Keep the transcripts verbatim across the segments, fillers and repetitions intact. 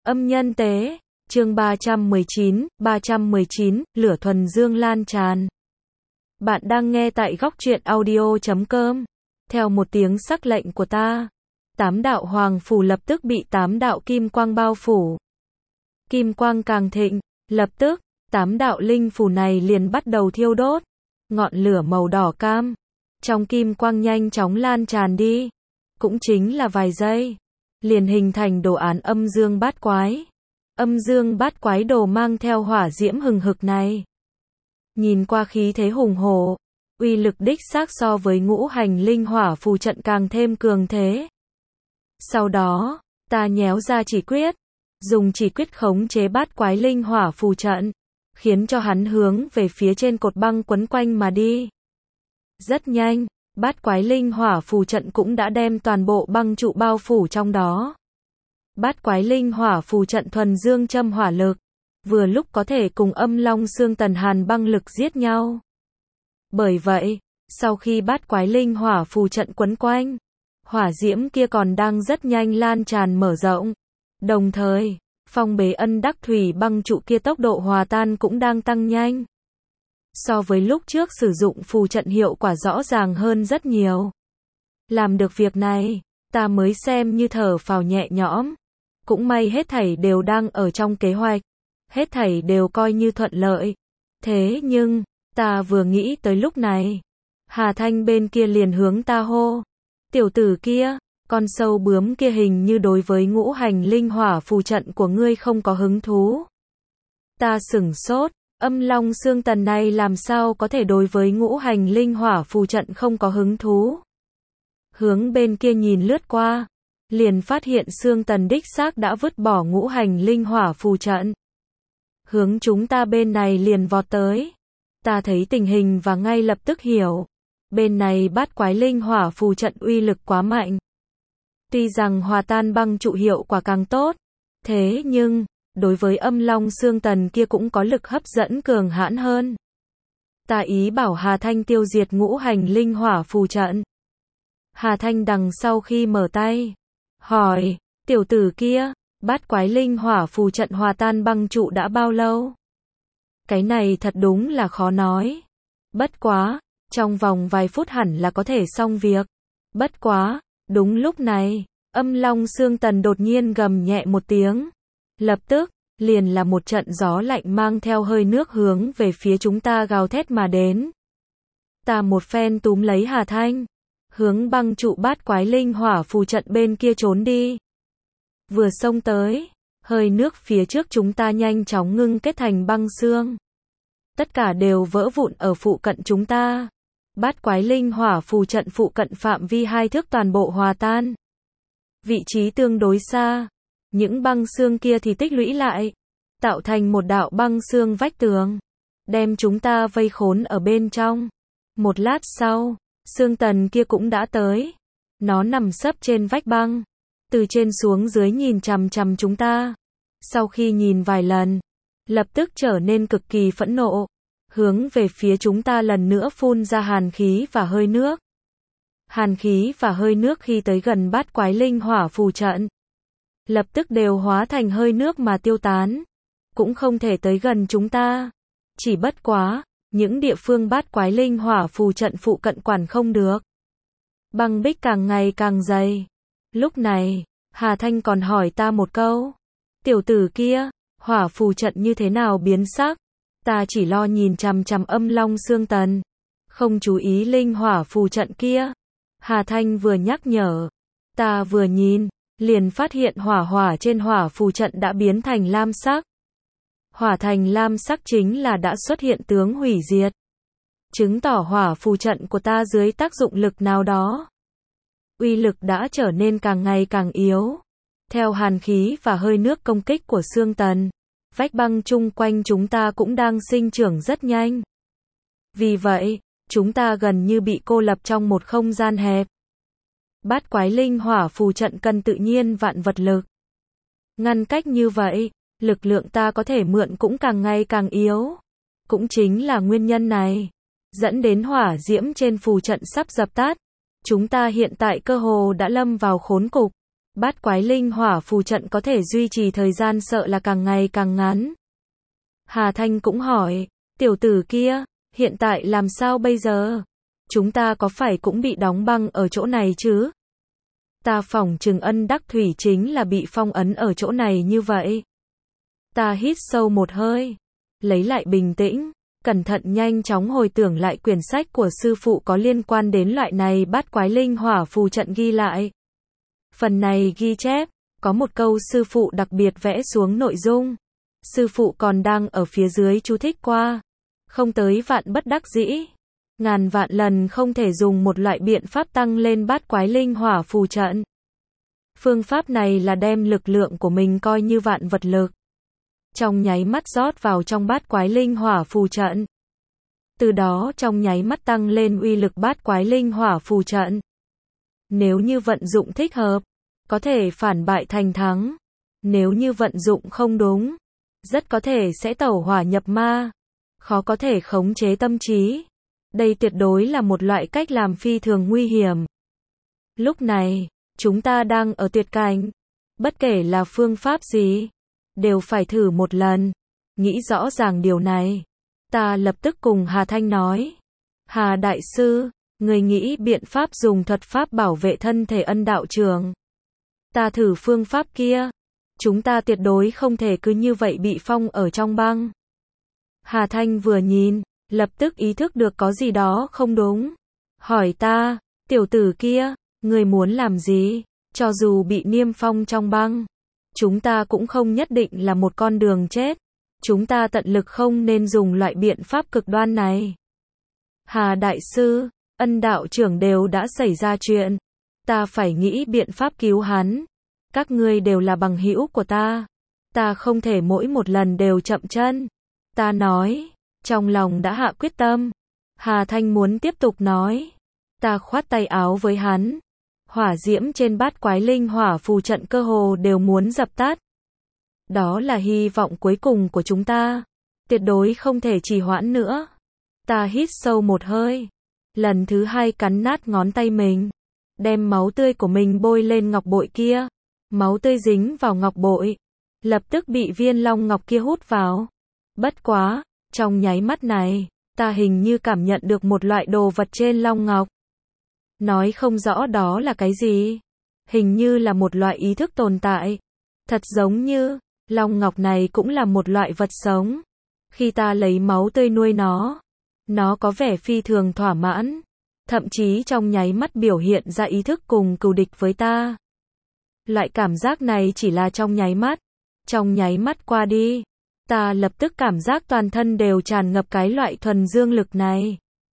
Âm nhân tế, chương ba trăm mười chín, ba trăm mười chín, lửa thuần dương lan tràn. Bạn đang nghe tại góc truyện audio chấm com. Theo một tiếng sắc lệnh của ta, tám đạo hoàng phủ lập tức bị tám đạo kim quang bao phủ. Kim quang càng thịnh, lập tức, tám đạo linh phủ này liền bắt đầu thiêu đốt. Ngọn lửa màu đỏ cam, trong kim quang nhanh chóng lan tràn đi. Cũng chính là vài giây, liền hình thành đồ án âm dương bát quái. Âm dương bát quái đồ mang theo hỏa diễm hừng hực này. Nhìn qua khí thế hùng hổ, uy lực đích xác so với ngũ hành linh hỏa phù trận càng thêm cường thế. Sau đó, ta nhéo ra chỉ quyết, dùng chỉ quyết khống chế bát quái linh hỏa phù trận, khiến cho hắn hướng về phía trên cột băng quấn quanh mà đi. Rất nhanh, bát quái linh hỏa phù trận cũng đã đem toàn bộ băng trụ bao phủ trong đó. Bát quái linh hỏa phù trận thuần dương châm hỏa lực, vừa lúc có thể cùng âm long xương tần hàn băng lực giết nhau. Bởi vậy, sau khi bát quái linh hỏa phù trận quấn quanh, hỏa diễm kia còn đang rất nhanh lan tràn mở rộng. Đồng thời, phong bế ân đắc thủy băng trụ kia tốc độ hòa tan cũng đang tăng nhanh. So với lúc trước sử dụng phù trận hiệu quả rõ ràng hơn rất nhiều. Làm được việc này, ta mới xem như thở phào nhẹ nhõm. Cũng may hết thảy đều đang ở trong kế hoạch. Hết thảy đều coi như thuận lợi. Thế nhưng, ta vừa nghĩ tới lúc này, Hà Thanh bên kia liền hướng ta hô. Tiểu tử kia, con sâu bướm kia hình như đối với ngũ hành linh hỏa phù trận của ngươi không có hứng thú. Ta sửng sốt, âm long xương tần này làm sao có thể đối với ngũ hành linh hỏa phù trận không có hứng thú. Hướng bên kia nhìn lướt qua, liền phát hiện xương tần đích xác đã vứt bỏ ngũ hành linh hỏa phù trận. Hướng chúng ta bên này liền vọt tới. Ta thấy tình hình và ngay lập tức hiểu. Bên này bát quái linh hỏa phù trận uy lực quá mạnh. Tuy rằng hòa tan băng trụ hiệu quả càng tốt, thế nhưng, đối với âm long xương tần kia cũng có lực hấp dẫn cường hãn hơn. Ta ý bảo Hà Thanh tiêu diệt ngũ hành linh hỏa phù trận. Hà Thanh đằng sau khi mở tay, hỏi, tiểu tử kia, bát quái linh hỏa phù trận hòa tan băng trụ đã bao lâu? Cái này thật đúng là khó nói. Bất quá, trong vòng vài phút hẳn là có thể xong việc. Bất quá, đúng lúc này, âm long xương tần đột nhiên gầm nhẹ một tiếng. Lập tức, liền là một trận gió lạnh mang theo hơi nước hướng về phía chúng ta gào thét mà đến. Ta một phen túm lấy Hà Thanh, hướng băng trụ bát quái linh hỏa phù trận bên kia trốn đi. Vừa xông tới, hơi nước phía trước chúng ta nhanh chóng ngưng kết thành băng xương. Tất cả đều vỡ vụn ở phụ cận chúng ta. Bát quái linh hỏa phù trận phụ cận phạm vi hai thước toàn bộ hòa tan. Vị trí tương đối xa, những băng xương kia thì tích lũy lại, tạo thành một đạo băng xương vách tường, đem chúng ta vây khốn ở bên trong. Một lát sau, xương tần kia cũng đã tới. Nó nằm sấp trên vách băng, từ trên xuống dưới nhìn chằm chằm chúng ta. Sau khi nhìn vài lần, lập tức trở nên cực kỳ phẫn nộ, hướng về phía chúng ta lần nữa phun ra hàn khí và hơi nước. Hàn khí và hơi nước khi tới gần bát quái linh hỏa phù trận, lập tức đều hóa thành hơi nước mà tiêu tán, cũng không thể tới gần chúng ta. Chỉ bất quá, những địa phương bát quái linh hỏa phù trận phụ cận quản không được. Băng bích càng ngày càng dày. Lúc này, Hà Thanh còn hỏi ta một câu. Tiểu tử kia, hỏa phù trận như thế nào biến sắc? Ta chỉ lo nhìn chằm chằm âm long xương tần, không chú ý linh hỏa phù trận kia. Hà Thanh vừa nhắc nhở, ta vừa nhìn, liền phát hiện hỏa hỏa trên hỏa phù trận đã biến thành lam sắc. Hỏa thành lam sắc chính là đã xuất hiện tướng hủy diệt. Chứng tỏ hỏa phù trận của ta dưới tác dụng lực nào đó, uy lực đã trở nên càng ngày càng yếu. Theo hàn khí và hơi nước công kích của xương tần, vách băng chung quanh chúng ta cũng đang sinh trưởng rất nhanh. Vì vậy, chúng ta gần như bị cô lập trong một không gian hẹp. Bát quái linh hỏa phù trận cần tự nhiên vạn vật lực. Ngăn cách như vậy, lực lượng ta có thể mượn cũng càng ngày càng yếu. Cũng chính là nguyên nhân này, dẫn đến hỏa diễm trên phù trận sắp dập tắt. Chúng ta hiện tại cơ hồ đã lâm vào khốn cục. Bát quái linh hỏa phù trận có thể duy trì thời gian sợ là càng ngày càng ngắn. Hà Thanh cũng hỏi, tiểu tử kia, hiện tại làm sao bây giờ? Chúng ta có phải cũng bị đóng băng ở chỗ này chứ? Ta phỏng chừng Ân Đắc Thủy chính là bị phong ấn ở chỗ này như vậy. Ta hít sâu một hơi, lấy lại bình tĩnh, cẩn thận nhanh chóng hồi tưởng lại quyển sách của sư phụ có liên quan đến loại này bát quái linh hỏa phù trận ghi lại. Phần này ghi chép, có một câu sư phụ đặc biệt vẽ xuống nội dung. Sư phụ còn đang ở phía dưới chú thích qua. Không tới vạn bất đắc dĩ. Ngàn vạn lần không thể dùng một loại biện pháp tăng lên bát quái linh hỏa phù trận. Phương pháp này là đem lực lượng của mình coi như vạn vật lực. Trong nháy mắt rót vào trong bát quái linh hỏa phù trận. Từ đó trong nháy mắt tăng lên uy lực bát quái linh hỏa phù trận. Nếu như vận dụng thích hợp, có thể phản bại thành thắng. Nếu như vận dụng không đúng, rất có thể sẽ tẩu hỏa nhập ma. Khó có thể khống chế tâm trí. Đây tuyệt đối là một loại cách làm phi thường nguy hiểm. Lúc này, chúng ta đang ở tuyệt cảnh. Bất kể là phương pháp gì, đều phải thử một lần. Nghĩ rõ ràng điều này. Ta lập tức cùng Hà Thanh nói. Hà Đại Sư, người nghĩ biện pháp dùng thuật pháp bảo vệ thân thể Ân đạo trưởng. Ta thử phương pháp kia. Chúng ta tuyệt đối không thể cứ như vậy bị phong ở trong băng. Hà Thanh vừa nhìn, lập tức ý thức được có gì đó không đúng. Hỏi ta, tiểu tử kia, người muốn làm gì? Cho dù bị niêm phong trong băng, chúng ta cũng không nhất định là một con đường chết. Chúng ta tận lực không nên dùng loại biện pháp cực đoan này. Hà Đại Sư, Ân đạo trưởng đều đã xảy ra chuyện. Ta phải nghĩ biện pháp cứu hắn. Các ngươi đều là bằng hữu của ta. Ta không thể mỗi một lần đều chậm chân. Ta nói, trong lòng đã hạ quyết tâm. Hà Thanh muốn tiếp tục nói. Ta khoát tay áo với hắn. Hỏa diễm trên bát quái linh hỏa phù trận cơ hồ đều muốn dập tắt. Đó là hy vọng cuối cùng của chúng ta. Tuyệt đối không thể trì hoãn nữa. Ta hít sâu một hơi. Lần thứ hai cắn nát ngón tay mình. Đem máu tươi của mình bôi lên ngọc bội kia. Máu tươi dính vào ngọc bội. Lập tức bị viên long ngọc kia hút vào. Bất quá, trong nháy mắt này, ta hình như cảm nhận được một loại đồ vật trên long ngọc. Nói không rõ đó là cái gì. Hình như là một loại ý thức tồn tại. Thật giống như, long ngọc này cũng là một loại vật sống. Khi ta lấy máu tươi nuôi nó, nó có vẻ phi thường thỏa mãn. Thậm chí trong nháy mắt biểu hiện ra ý thức cùng cừu địch với ta. Loại cảm giác này chỉ là trong nháy mắt. Trong nháy mắt qua đi, ta lập tức cảm giác toàn thân đều tràn ngập cái loại thuần dương lực này.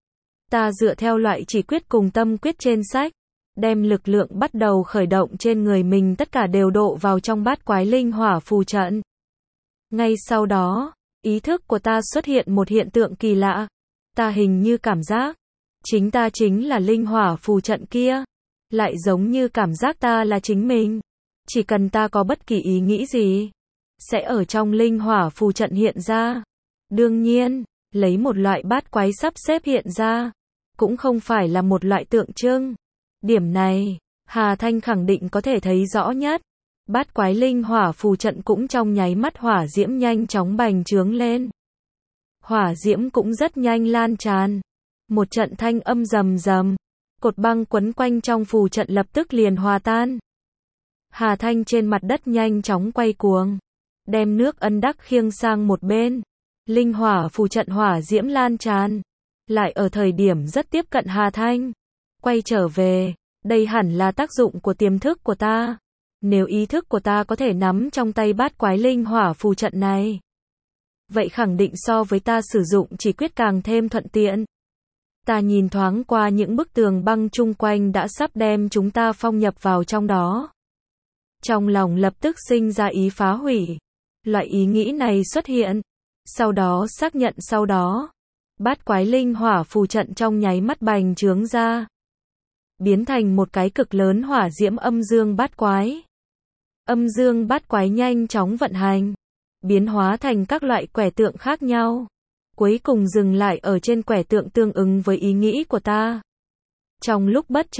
Ta dựa theo loại chỉ quyết cùng tâm quyết trên sách, đem lực lượng bắt đầu khởi động trên người mình tất cả đều độ vào trong bát quái linh hỏa phù trận. Ngay sau đó, ý thức của ta xuất hiện một hiện tượng kỳ lạ. Ta hình như cảm giác, chính ta chính là linh hỏa phù trận kia. Lại giống như cảm giác ta là chính mình. Chỉ cần ta có bất kỳ ý nghĩ gì, sẽ ở trong linh hỏa phù trận hiện ra. Đương nhiên, lấy một loại bát quái sắp xếp hiện ra, cũng không phải là một loại tượng trưng. Điểm này, Hà Thanh khẳng định có thể thấy rõ nhất. Bát quái linh hỏa phù trận cũng trong nháy mắt hỏa diễm nhanh chóng bành trướng lên. Hỏa diễm cũng rất nhanh lan tràn. Một trận thanh âm rầm rầm. Cột băng quấn quanh trong phù trận lập tức liền hòa tan. Hà Thanh trên mặt đất nhanh chóng quay cuồng. Đem nước Ân Đắc khiêng sang một bên. Linh hỏa phù trận hỏa diễm lan tràn. Lại ở thời điểm rất tiếp cận Hà Thanh. Quay trở về. Đây hẳn là tác dụng của tiềm thức của ta. Nếu ý thức của ta có thể nắm trong tay bát quái linh hỏa phù trận này, vậy khẳng định so với ta sử dụng chỉ quyết càng thêm thuận tiện. Ta nhìn thoáng qua những bức tường băng chung quanh đã sắp đem chúng ta phong nhập vào trong đó. Trong lòng lập tức sinh ra ý phá hủy. Loại ý nghĩ này xuất hiện. Sau đó xác nhận sau đó. Bát quái linh hỏa phù trận trong nháy mắt bành trướng ra. Biến thành một cái cực lớn hỏa diễm âm dương bát quái. Âm dương bát quái nhanh chóng vận hành. Biến hóa thành các loại quẻ tượng khác nhau. Cuối cùng dừng lại ở trên quẻ tượng tương ứng với ý nghĩ của ta. Trong lúc bất chợt,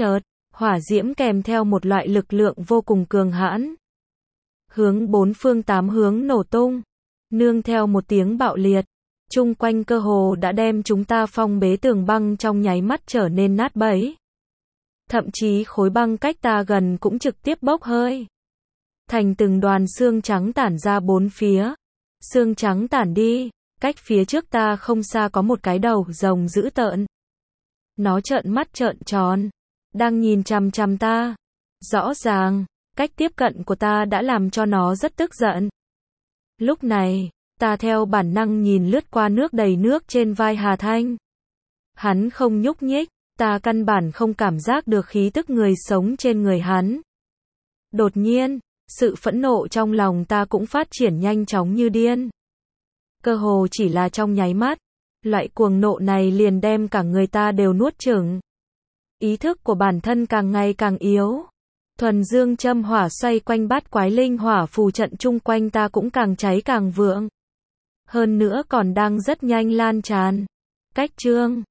Hỏa diễm kèm theo một loại lực lượng vô cùng cường hãn. Hướng bốn phương tám hướng nổ tung. Nương theo một tiếng bạo liệt. Chung quanh cơ hồ đã đem chúng ta phong bế tường băng trong nháy mắt trở nên nát bấy. Thậm chí khối băng cách ta gần cũng trực tiếp bốc hơi. Thành từng đoàn xương trắng tản ra bốn phía. Xương trắng tản đi, cách phía trước ta không xa có một cái đầu rồng dữ tợn. Nó trợn mắt trợn tròn, đang nhìn chằm chằm ta. Rõ ràng, cách tiếp cận của ta đã làm cho nó rất tức giận. Lúc này, ta theo bản năng nhìn lướt qua nước đầy nước trên vai Hà Thanh. Hắn không nhúc nhích, ta căn bản không cảm giác được khí tức người sống trên người hắn. Đột nhiên, sự phẫn nộ trong lòng ta cũng phát triển nhanh chóng như điên. Cơ hồ chỉ là trong nháy mắt, loại cuồng nộ này liền đem cả người ta đều nuốt chửng. Ý thức của bản thân càng ngày càng yếu. Thuần dương châm hỏa xoay quanh bát quái linh hỏa phù trận chung quanh ta cũng càng cháy càng vượng. Hơn nữa còn đang rất nhanh lan tràn. Cách chương